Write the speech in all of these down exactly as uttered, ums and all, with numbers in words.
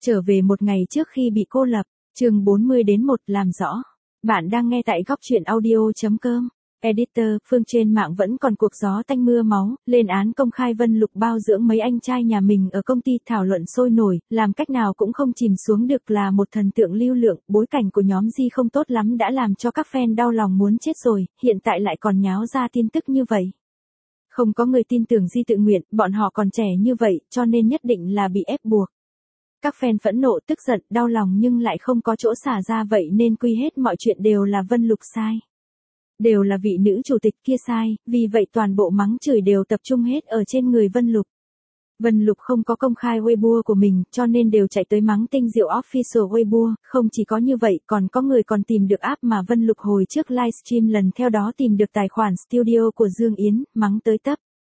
Trở về một ngày trước khi bị cô lập, chương bốn mươi đến một làm rõ. Bạn đang nghe tại góc truyện audio chấm com. Editor, Phương trên mạng vẫn còn cuộc gió tanh mưa máu, lên án công khai Vân Lục bao dưỡng mấy anh trai nhà mình ở công ty thảo luận sôi nổi, làm cách nào cũng không chìm xuống được là một thần tượng lưu lượng, bối cảnh của nhóm Di không tốt lắm đã làm cho các fan đau lòng muốn chết rồi, hiện tại lại còn nháo ra tin tức như vậy. Không có người tin tưởng Di tự nguyện, bọn họ còn trẻ như vậy, cho nên nhất định là bị ép buộc. Các fan phẫn nộ tức giận, đau lòng nhưng lại không có chỗ xả ra vậy nên quy hết mọi chuyện đều là Vân Lục sai. Đều là vị nữ chủ tịch kia sai, vì vậy toàn bộ mắng chửi đều tập trung hết ở trên người Vân Lục. Vân Lục không có công khai Weibo của mình, cho nên đều chạy tới mắng Tinh Diệu Official Weibo, không chỉ có như vậy, còn có người còn tìm được app mà Vân Lục hồi trước livestream lần theo đó tìm được tài khoản studio của Dương Yến, mắng tới tấp.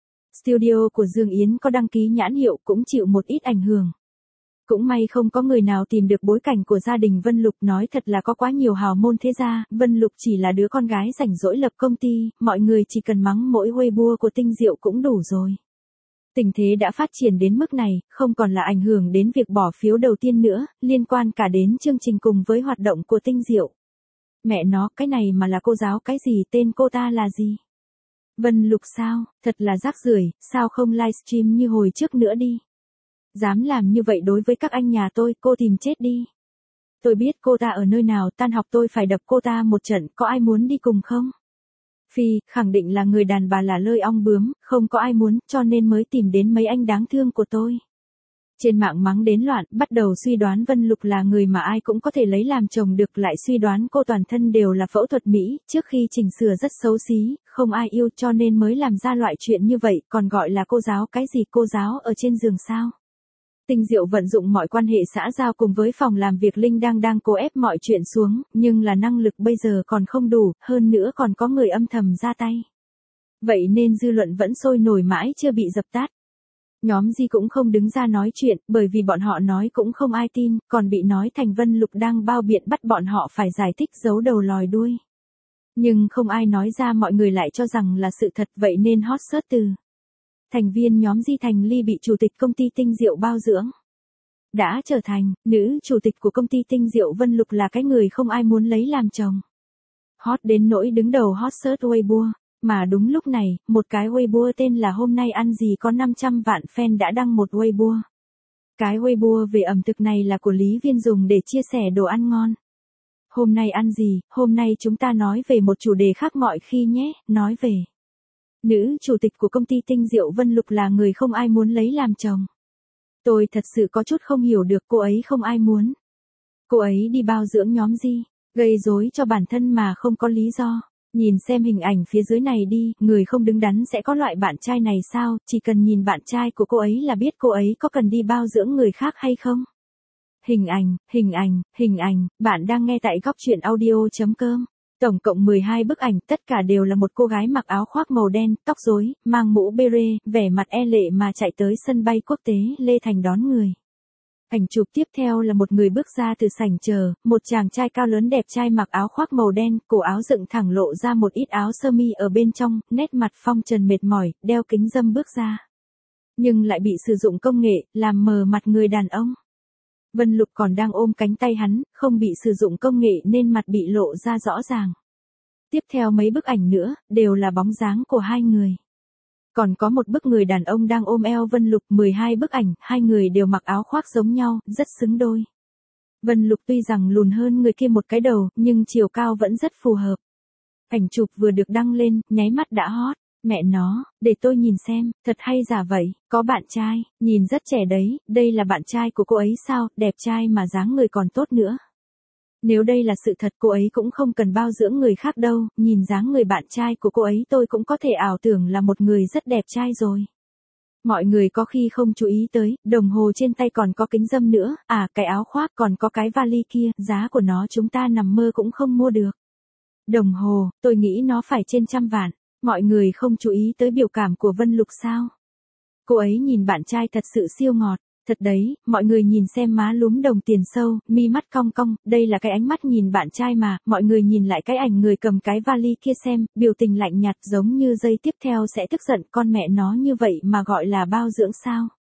Studio của Dương Yến có đăng ký nhãn hiệu cũng chịu một ít ảnh hưởng. Cũng may không có người nào tìm được bối cảnh của gia đình Vân Lục, nói thật là có quá nhiều hào môn thế gia, Vân Lục chỉ là đứa con gái rảnh rỗi lập công ty, mọi người chỉ cần mắng mỗi Weibo của Tinh Diệu cũng đủ rồi. Tình thế đã phát triển đến mức này, không còn là ảnh hưởng đến việc bỏ phiếu đầu tiên nữa, liên quan cả đến chương trình cùng với hoạt động của Tinh Diệu. Mẹ nó, cái này mà là cô giáo cái gì, tên cô ta là gì? Vân Lục sao, thật là rác rưởi, sao không livestream như hồi trước nữa đi? Dám làm như vậy đối với các anh nhà tôi, cô tìm chết đi. Tôi biết cô ta ở nơi nào, tan học tôi phải đập cô ta một trận, có ai muốn đi cùng không? Phi, khẳng định là người đàn bà là lơi ong bướm, không có ai muốn, cho nên mới tìm đến mấy anh đáng thương của tôi. Trên mạng mắng đến loạn, bắt đầu suy đoán Vân Lục là người mà ai cũng có thể lấy làm chồng được, lại suy đoán cô toàn thân đều là phẫu thuật Mỹ, trước khi chỉnh sửa rất xấu xí, không ai yêu cho nên mới làm ra loại chuyện như vậy, còn gọi là cô giáo cái gì, cô giáo ở trên giường sao? Tinh Diệu vận dụng mọi quan hệ xã giao cùng với phòng làm việc Linh đang đang cố ép mọi chuyện xuống, nhưng là năng lực bây giờ còn không đủ, hơn nữa còn có người âm thầm ra tay. Vậy nên dư luận vẫn sôi nổi mãi chưa bị dập tắt. Nhóm Di cũng không đứng ra nói chuyện, bởi vì bọn họ nói cũng không ai tin, còn bị nói thành Vân Lục đang bao biện bắt bọn họ phải giải thích giấu đầu lòi đuôi. Nhưng không ai nói ra, mọi người lại cho rằng là sự thật, vậy nên hot search từ. Thành viên nhóm Di Thành Ly bị chủ tịch công ty Tinh Diệu bao dưỡng. Đã trở thành nữ chủ tịch của công ty Tinh Diệu, Vân Lục là cái người không ai muốn lấy làm chồng. Hot đến nỗi đứng đầu hot search Weibo. Mà đúng lúc này, một cái Weibo tên là Hôm nay ăn gì có năm trăm vạn fan đã đăng một Weibo. Cái Weibo về ẩm thực này là của Lý Viên dùng để chia sẻ đồ ăn ngon. Hôm nay ăn gì, hôm nay chúng ta nói về một chủ đề khác mọi khi nhé, nói về. Nữ chủ tịch của công ty Tinh Diệu Vân Lục là người không ai muốn lấy làm chồng. Tôi thật sự có chút không hiểu được, cô ấy không ai muốn. Cô ấy đi bao dưỡng nhóm Di, gây rối cho bản thân mà không có lý do. Nhìn xem hình ảnh phía dưới này đi, người không đứng đắn sẽ có loại bạn trai này sao, chỉ cần nhìn bạn trai của cô ấy là biết cô ấy có cần đi bao dưỡng người khác hay không. Hình ảnh, hình ảnh, hình ảnh, bạn đang nghe tại góc truyện audio chấm com. Tổng cộng mười hai bức ảnh, tất cả đều là một cô gái mặc áo khoác màu đen, tóc rối, mang mũ beret, vẻ mặt e lệ mà chạy tới sân bay quốc tế Lê Thành đón người. Ảnh chụp tiếp theo là một người bước ra từ sảnh chờ, một chàng trai cao lớn đẹp trai mặc áo khoác màu đen, cổ áo dựng thẳng lộ ra một ít áo sơ mi ở bên trong, nét mặt phong trần mệt mỏi, đeo kính râm bước ra. Nhưng lại bị sử dụng công nghệ, làm mờ mặt người đàn ông. Vân Lục còn đang ôm cánh tay hắn, không bị sử dụng công nghệ nên mặt bị lộ ra rõ ràng. Tiếp theo mấy bức ảnh nữa, đều là bóng dáng của hai người. Còn có một bức người đàn ông đang ôm eo Vân Lục, mười hai bức ảnh, hai người đều mặc áo khoác giống nhau, rất xứng đôi. Vân Lục tuy rằng lùn hơn người kia một cái đầu, nhưng chiều cao vẫn rất phù hợp. Ảnh chụp vừa được đăng lên, nháy mắt đã hot. Mẹ nó, để tôi nhìn xem, thật hay giả vậy, có bạn trai, nhìn rất trẻ đấy, đây là bạn trai của cô ấy sao, đẹp trai mà dáng người còn tốt nữa. Nếu đây là sự thật, cô ấy cũng không cần bao dưỡng người khác đâu, nhìn dáng người bạn trai của cô ấy tôi cũng có thể ảo tưởng là một người rất đẹp trai rồi. Mọi người có khi không chú ý tới, đồng hồ trên tay còn có kính râm nữa, à cái áo khoác còn có cái vali kia, giá của nó chúng ta nằm mơ cũng không mua được. Đồng hồ, tôi nghĩ nó phải trên trăm vạn. Mọi người không chú ý tới biểu cảm của Vân Lục sao? Cô ấy nhìn bạn trai thật sự siêu ngọt, thật đấy, mọi người nhìn xem má lúm đồng tiền sâu, mi mắt cong cong, đây là cái ánh mắt nhìn bạn trai mà, mọi người nhìn lại cái ảnh người cầm cái vali kia xem, biểu tình lạnh nhạt giống như giây tiếp theo sẽ tức giận, con mẹ nó như vậy mà gọi là bao dưỡng sao?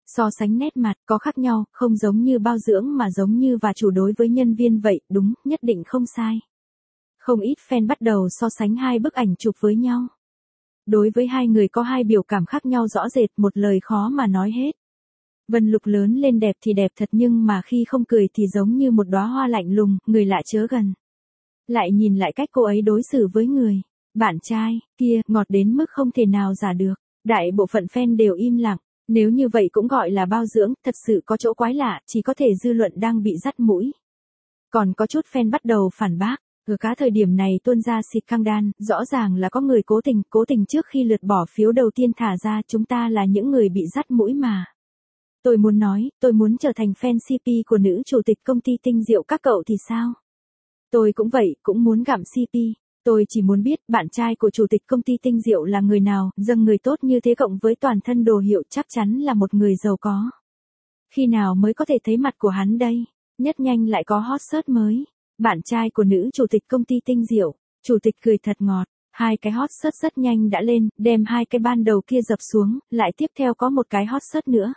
So sánh nét mặt, có khác nhau, không giống như bao dưỡng mà giống như và chủ đối với nhân viên vậy, đúng, nhất định không sai. Không ít fan bắt đầu so sánh hai bức ảnh chụp với nhau. Đối với hai người có hai biểu cảm khác nhau rõ rệt, một lời khó mà nói hết. Vân Lục lớn lên đẹp thì đẹp thật nhưng mà khi không cười thì giống như một đóa hoa lạnh lùng, người lạ chớ gần. Lại nhìn lại cách cô ấy đối xử với người bạn trai kia, ngọt đến mức không thể nào giả được. Đại bộ phận fan đều im lặng. Nếu như vậy cũng gọi là bao dưỡng, thật sự có chỗ quái lạ, chỉ có thể dư luận đang bị dắt mũi. Còn có chút fan bắt đầu phản bác. Ở cả thời điểm này tuôn ra scandal, rõ ràng là có người cố tình, cố tình trước khi lượt bỏ phiếu đầu tiên thả ra, chúng ta là những người bị dắt mũi mà. Tôi muốn nói, tôi muốn trở thành fan xê pê của nữ chủ tịch công ty tinh diệu, các cậu thì sao? Tôi cũng vậy, cũng muốn gặm xê pê. Tôi chỉ muốn biết bạn trai của chủ tịch công ty tinh diệu là người nào, dâng người tốt như thế cộng với toàn thân đồ hiệu chắc chắn là một người giàu có. Khi nào mới có thể thấy mặt của hắn đây? Nhất nhanh lại có hot search mới. Bạn trai của nữ chủ tịch công ty tinh diệu. Chủ tịch cười thật ngọt. Hai cái hot search rất nhanh đã lên, đem hai cái ban đầu kia dập xuống, lại tiếp theo có một cái hot search nữa.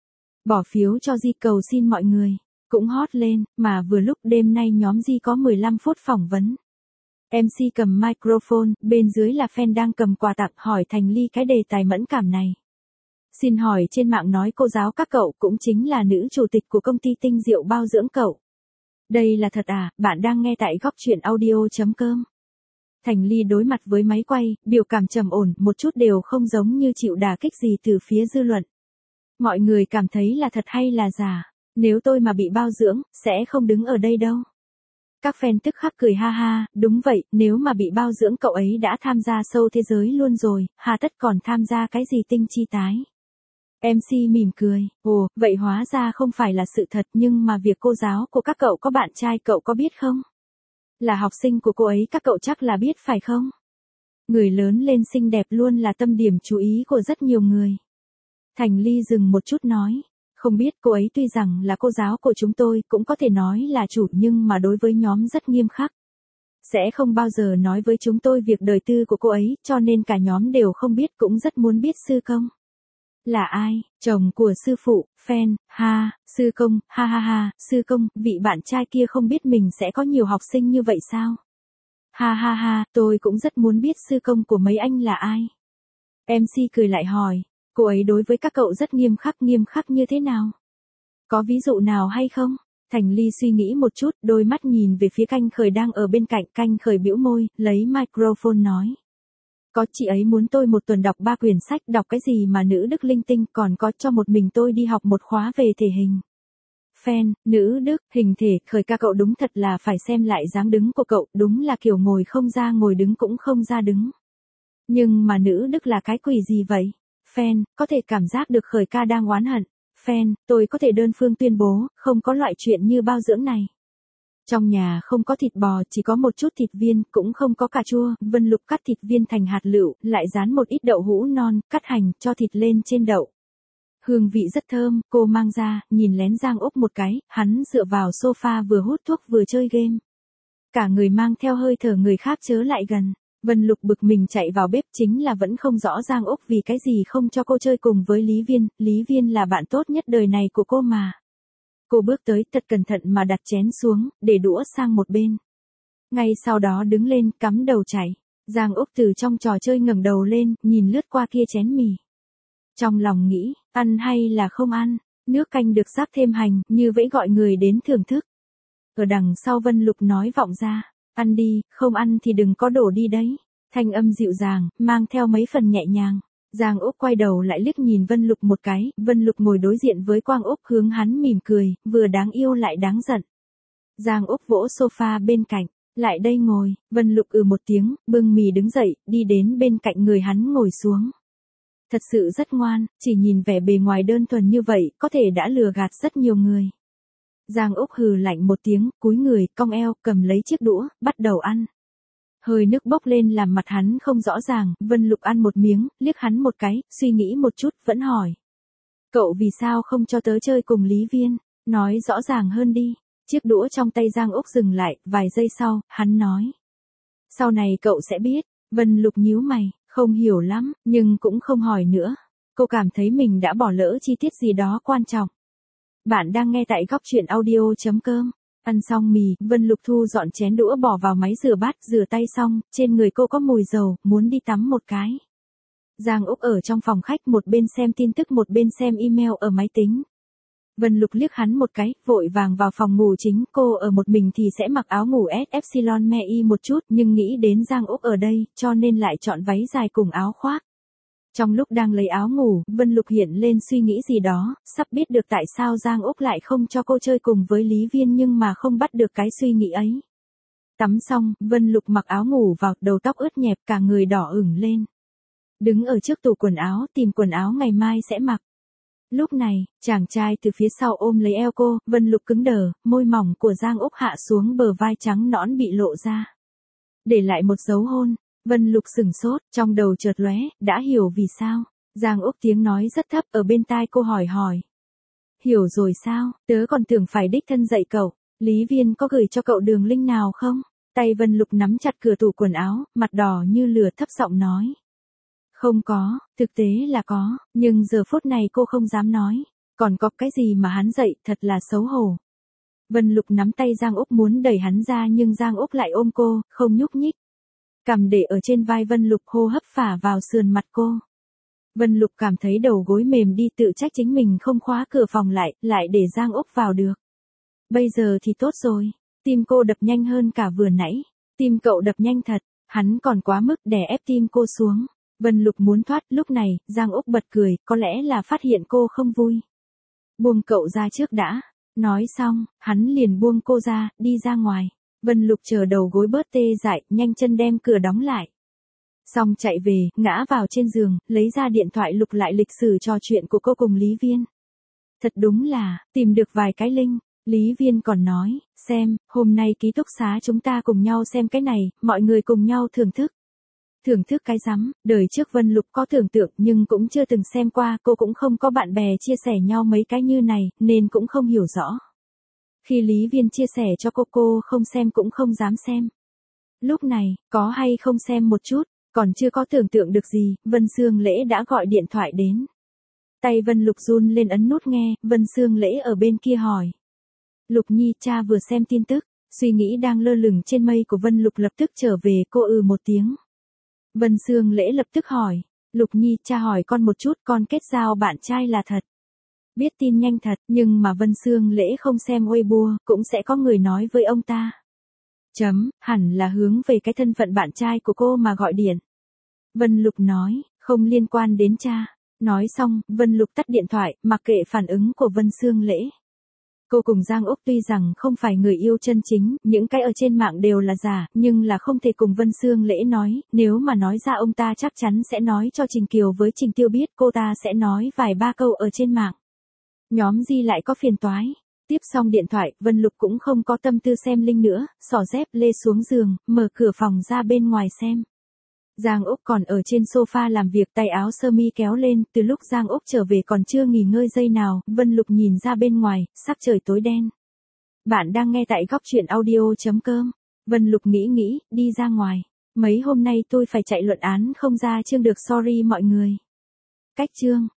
Bỏ phiếu cho Di cầu xin mọi người. Cũng hot lên, mà vừa lúc đêm nay nhóm Di có mười lăm phút phỏng vấn. em xê cầm microphone, bên dưới là fan đang cầm quà tặng hỏi Thành Ly cái đề tài mẫn cảm này. Xin hỏi trên mạng nói cô giáo các cậu cũng chính là nữ chủ tịch của công ty tinh diệu bao dưỡng cậu. Đây là thật à, bạn đang nghe tại góc truyện audio chấm com. Thành Ly đối mặt với máy quay, biểu cảm trầm ổn, một chút đều không giống như chịu đả kích gì từ phía dư luận. Mọi người cảm thấy là thật hay là giả, nếu tôi mà bị bao dưỡng, sẽ không đứng ở đây đâu. Các fan tức khắc cười ha ha, đúng vậy, nếu mà bị bao dưỡng cậu ấy đã tham gia show thế giới luôn rồi, hà tất còn tham gia cái gì tinh chi tái. em xê mỉm cười, ồ, vậy hóa ra không phải là sự thật nhưng mà việc cô giáo của các cậu có bạn trai cậu có biết không? Là học sinh của cô ấy các cậu chắc là biết phải không? Người lớn lên xinh đẹp luôn là tâm điểm chú ý của rất nhiều người. Thành Ly dừng một chút nói. Không biết cô ấy tuy rằng là cô giáo của chúng tôi cũng có thể nói là chủ nhưng mà đối với nhóm rất nghiêm khắc. Sẽ không bao giờ nói với chúng tôi việc đời tư của cô ấy cho nên cả nhóm đều không biết cũng rất muốn biết sư công. Là ai? Chồng của sư phụ, fan, ha, sư công, ha ha ha, sư công, vị bạn trai kia không biết mình sẽ có nhiều học sinh như vậy sao? Ha ha ha, tôi cũng rất muốn biết sư công của mấy anh là ai. em xê cười lại hỏi. Cô ấy đối với các cậu rất nghiêm khắc, nghiêm khắc như thế nào? Có ví dụ nào hay không? Thành Ly suy nghĩ một chút, đôi mắt nhìn về phía Canh Khởi đang ở bên cạnh, Canh Khởi bĩu môi, lấy microphone nói. Có, chị ấy muốn tôi một tuần đọc ba quyển sách, đọc cái gì mà nữ đức linh tinh, còn có cho một mình tôi đi học một khóa về thể hình. Fan, nữ đức, hình thể, Khởi ca cậu đúng thật là phải xem lại dáng đứng của cậu, đúng là kiểu ngồi không ra ngồi đứng cũng không ra đứng. Nhưng mà nữ đức là cái quỷ gì vậy? Fan, có thể cảm giác được Khởi ca đang oán hận. Fan, tôi có thể đơn phương tuyên bố, không có loại chuyện như bao dưỡng này. Trong nhà không có thịt bò, chỉ có một chút thịt viên, cũng không có cà chua, Vân Lục cắt thịt viên thành hạt lựu, lại rán một ít đậu hũ non, cắt hành, cho thịt lên trên đậu. Hương vị rất thơm, cô mang ra, nhìn lén Giang Úc một cái, hắn dựa vào sofa vừa hút thuốc vừa chơi game. Cả người mang theo hơi thở người khác chớ lại gần. Vân Lục bực mình chạy vào bếp chính là vẫn không rõ Giang Úc vì cái gì không cho cô chơi cùng với Lý Viên, Lý Viên là bạn tốt nhất đời này của cô mà. Cô bước tới thật cẩn thận mà đặt chén xuống, để đũa sang một bên. Ngay sau đó đứng lên, cắm đầu chạy. Giang Úc từ trong trò chơi ngẩng đầu lên, nhìn lướt qua kia chén mì. Trong lòng nghĩ, ăn hay là không ăn, nước canh được rắc thêm hành, như vẫy gọi người đến thưởng thức. Ở đằng sau Vân Lục nói vọng ra. Ăn đi, không ăn thì đừng có đổ đi đấy. Thanh âm dịu dàng, mang theo mấy phần nhẹ nhàng. Giang Úc quay đầu lại liếc nhìn Vân Lục một cái, Vân Lục ngồi đối diện với Quang Úc hướng hắn mỉm cười, vừa đáng yêu lại đáng giận. Giang Úc vỗ sofa bên cạnh, lại đây ngồi, Vân Lục ừ một tiếng, bưng mì đứng dậy, đi đến bên cạnh người hắn ngồi xuống. Thật sự rất ngoan, chỉ nhìn vẻ bề ngoài đơn thuần như vậy, có thể đã lừa gạt rất nhiều người. Giang Úc hừ lạnh một tiếng, cúi người, cong eo, cầm lấy chiếc đũa, bắt đầu ăn. Hơi nước bốc lên làm mặt hắn không rõ ràng, Vân Lục ăn một miếng, liếc hắn một cái, suy nghĩ một chút, vẫn hỏi. Cậu vì sao không cho tớ chơi cùng Lý Viên? Nói rõ ràng hơn đi. Chiếc đũa trong tay Giang Úc dừng lại, vài giây sau, hắn nói. Sau này cậu sẽ biết, Vân Lục nhíu mày, không hiểu lắm, nhưng cũng không hỏi nữa. Cô cảm thấy mình đã bỏ lỡ chi tiết gì đó quan trọng. Bạn đang nghe tại góc chuyện audio.com. Ăn xong mì, Vân Lục thu dọn chén đũa bỏ vào máy rửa bát, rửa tay xong, trên người cô có mùi dầu, muốn đi tắm một cái. Giang Úc ở trong phòng khách một bên xem tin tức một bên xem email ở máy tính. Vân Lục liếc hắn một cái, vội vàng vào phòng ngủ chính, cô ở một mình thì sẽ mặc áo ngủ ét Epsilon Me Y một chút, nhưng nghĩ đến Giang Úc ở đây, cho nên lại chọn váy dài cùng áo khoác. Trong lúc đang lấy áo ngủ, Vân Lục hiện lên suy nghĩ gì đó, sắp biết được tại sao Giang Úc lại không cho cô chơi cùng với Lý Viên nhưng mà không bắt được cái suy nghĩ ấy. Tắm xong, Vân Lục mặc áo ngủ vào, đầu tóc ướt nhẹp, cả người đỏ ửng lên. Đứng ở trước tủ quần áo, tìm quần áo ngày mai sẽ mặc. Lúc này, chàng trai từ phía sau ôm lấy eo cô, Vân Lục cứng đờ, môi mỏng của Giang Úc hạ xuống bờ vai trắng nõn bị lộ ra. Để lại một dấu hôn, Vân Lục sừng sốt, trong đầu chợt lóe, đã hiểu vì sao. Giang Úc tiếng nói rất thấp ở bên tai cô hỏi hỏi. Hiểu rồi sao, tớ còn tưởng phải đích thân dạy cậu, Lý Viên có gửi cho cậu đường link nào không? Tay Vân Lục nắm chặt cửa tủ quần áo, mặt đỏ như lửa thấp giọng nói. Không có, thực tế là có, nhưng giờ phút này cô không dám nói. Còn có cái gì mà hắn dạy, thật là xấu hổ. Vân Lục nắm tay Giang Úc muốn đẩy hắn ra nhưng Giang Úc lại ôm cô, không nhúc nhích. Cằm để ở trên vai Vân Lục, hô hấp phả vào sườn mặt cô. Vân Lục cảm thấy đầu gối mềm đi, tự trách chính mình không khóa cửa phòng lại, lại để Giang Úc vào được. Bây giờ thì tốt rồi, tim cô đập nhanh hơn cả vừa nãy. Tim cậu đập nhanh thật, hắn còn quá mức đè ép tim cô xuống. Vân Lục muốn thoát, lúc này, Giang Úc bật cười, có lẽ là phát hiện cô không vui. Buông cậu ra trước đã. Nói xong, hắn liền buông cô ra, đi ra ngoài. Vân Lục chờ đầu gối bớt tê dại, nhanh chân đem cửa đóng lại. Xong chạy về, ngã vào trên giường, lấy ra điện thoại lục lại lịch sử trò chuyện của cô cùng Lý Viên. Thật đúng là, tìm được vài cái link. Lý Viên còn nói, xem, hôm nay ký túc xá chúng ta cùng nhau xem cái này, mọi người cùng nhau thưởng thức. Thưởng thức cái rắm, đời trước Vân Lục có tưởng tượng nhưng cũng chưa từng xem qua, cô cũng không có bạn bè chia sẻ nhau mấy cái như này, nên cũng không hiểu rõ. Khi Lý Viên chia sẻ cho cô, cô không xem cũng không dám xem. Lúc này, có hay không xem một chút, còn chưa có tưởng tượng được gì, Vân Sương Lễ đã gọi điện thoại đến. Tay Vân Lục run lên ấn nút nghe, Vân Sương Lễ ở bên kia hỏi. Lục Nhi, cha vừa xem tin tức, suy nghĩ đang lơ lửng trên mây của Vân Lục lập tức trở về, cô ừ một tiếng. Vân Sương Lễ lập tức hỏi, Lục Nhi, cha hỏi con một chút, con kết giao bạn trai là thật. Biết tin nhanh thật, nhưng mà Vân Sương Lễ không xem Weibo, cũng sẽ có người nói với ông ta. Chấm, hẳn là hướng về cái thân phận bạn trai của cô mà gọi điện. Vân Lục nói, không liên quan đến cha. Nói xong, Vân Lục tắt điện thoại, mặc kệ phản ứng của Vân Sương Lễ. Cô cùng Giang Úc tuy rằng không phải người yêu chân chính, những cái ở trên mạng đều là giả, nhưng là không thể cùng Vân Sương Lễ nói, nếu mà nói ra ông ta chắc chắn sẽ nói cho Trình Kiều với Trình Tiêu biết, cô ta sẽ nói vài ba câu ở trên mạng. Nhóm Di lại có phiền toái. Tiếp xong điện thoại, Vân Lục cũng không có tâm tư xem link nữa, xỏ dép lê xuống giường, mở cửa phòng ra bên ngoài xem. Giang Úc còn ở trên sofa làm việc, tay áo sơ mi kéo lên, từ lúc Giang Úc trở về còn chưa nghỉ ngơi giây nào, Vân Lục nhìn ra bên ngoài, sắc trời tối đen. Bạn đang nghe tại góc chuyện audio.com. Vân Lục nghĩ nghĩ, đi ra ngoài. Mấy hôm nay tôi phải chạy luận án không ra chương được, sorry mọi người. Cách chương.